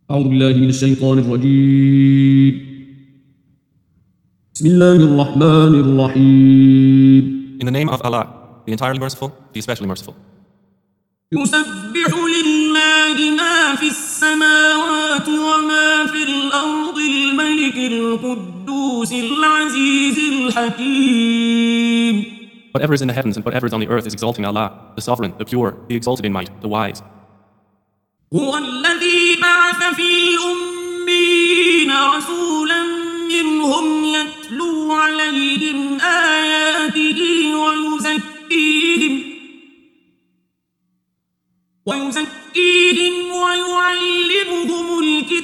أعوذ بالله من الشيطان الرجيم. بسم الله الرحمن الرحيم. In the name of Allah, the entirely merciful, the especially merciful. يسبح لله ما في السماوات وما في الأرض الملك القدوس العزيز الحكيم. Whatever is in the heavens and whatever is on the earth is exalting Allah, the sovereign, the pure, the exalted in might, the wise. هو الذي بعث في الأميين رسولا منهم يتلو عليهم آياته ويزكيهم ويعلمهم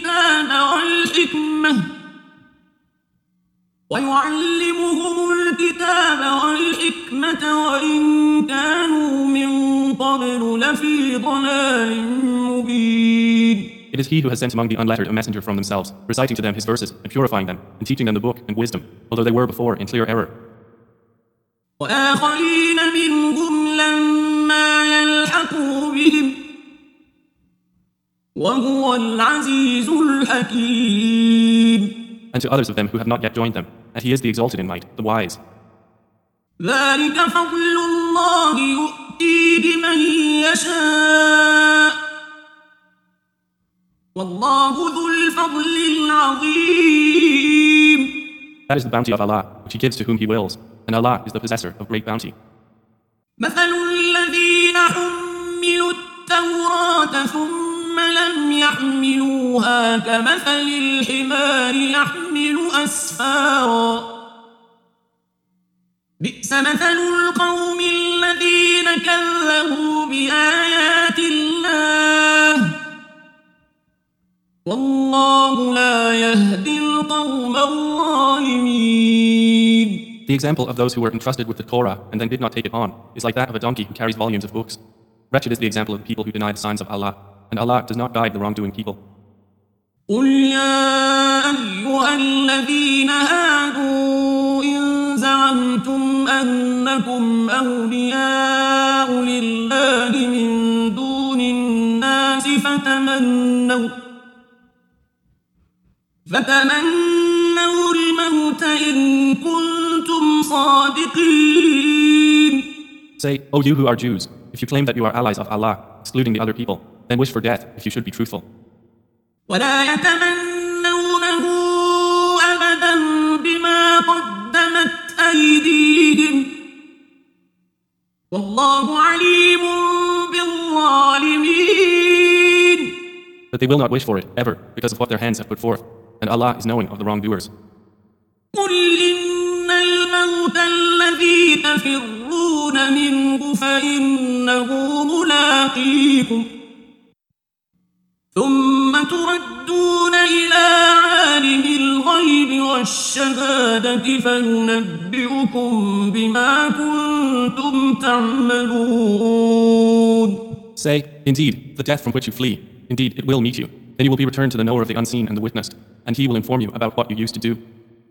الكتاب والحكمة وإن كانوا من قبل لفي ضلال مبين. It is He who has sent among the unlettered a messenger from themselves, reciting to them His verses and purifying them, and teaching them the book and wisdom, although they were before in clear error. وآخرين منهم لما يلحقوا بهم وهو العزيز الحكيم. And to others of them who have not yet joined them, and He is the exalted in might, the wise. ذلك فضل الله يؤتيه من يشاء والله ذو الفضل العظيم. That is the bounty of Allah, which He gives to whom He wills, and Allah is the possessor of great bounty. مثل الذين حملوا التوراة ثم لم يحملوها كمثل الحمار يحمل أسفارا بئس مثل القوم الذين كذبوا بآيات الله والله لا يهدي القوم الظالمين. The example of those who were entrusted with the Torah and then did not take it on is like that of a donkey who carries volumes of books. Wretched is the example of people who deny the signs of Allah, and Allah does not guide the wrongdoing people. قل يا أيها الذين هادوا إن زعمتم أنكم أولياء لله من دون الناس فتمنوا الموت إن كنتم صادقين. Say, O you who are Jews, if you claim that you are allies of Allah, excluding the other people, then wish for death if you should be truthful. ولا يتمنونه أبدا بما قدمت أيديهم والله عليم بالظالمين. That they will not wish for it, ever, because of what their hands have put forth, and Allah is knowing of the wrongdoers. قل إن الموت الذي تفرون منه فإنه ملاقيكم ثم تردون إلى عالم الغيب والشهادة فينبئكم بما كنتم تعملون. Say, indeed, the death from which you flee, indeed it will meet you. Then you will be returned to the knower of the unseen and the witnessed, and he will inform you about what you used to do.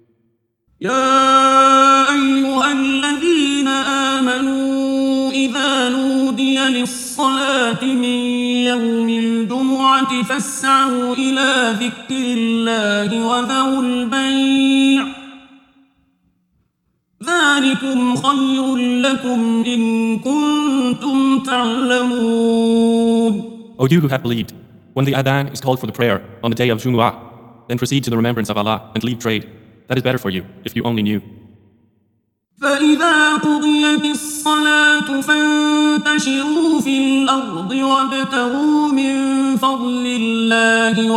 يا أيها الذين آمنوا إذا نودي للصلاة من يوم الجمعة فاسعوا إلى ذكر الله وذروا البيع ذلكم خير لكم إن كنتم تعلمون. O you who have believed, when the adhan is called for the prayer on the day of Jumu'ah, then proceed to the remembrance of Allah and leave trade. That is better for you, if you only knew. فإذا قضيت الصلاة فانتشروا في الأرض وابتغوا من فضل الله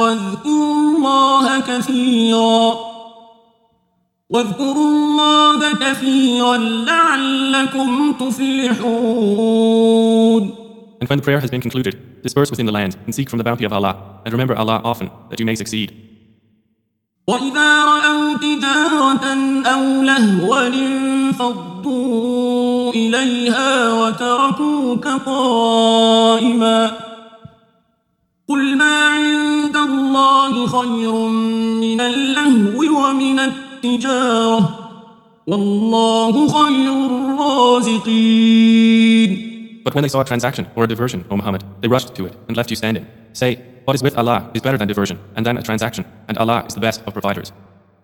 واذكروا الله كثيرا لعلكم تفلحون. And when the prayer has been concluded, disperse within the land and seek from the bounty of Allah, and remember Allah often, that you may succeed. وإذا رأوا تجارة أو لهوا انفضوا إليها وتركوك قائما قل ما عند الله خير من اللهو ومن التجارة والله خير الرازقين. But when they saw a transaction or a diversion, O Muhammad, they rushed to it and left you standing. Say, what is with Allah is better than diversion, and than a transaction, and Allah is the best of providers.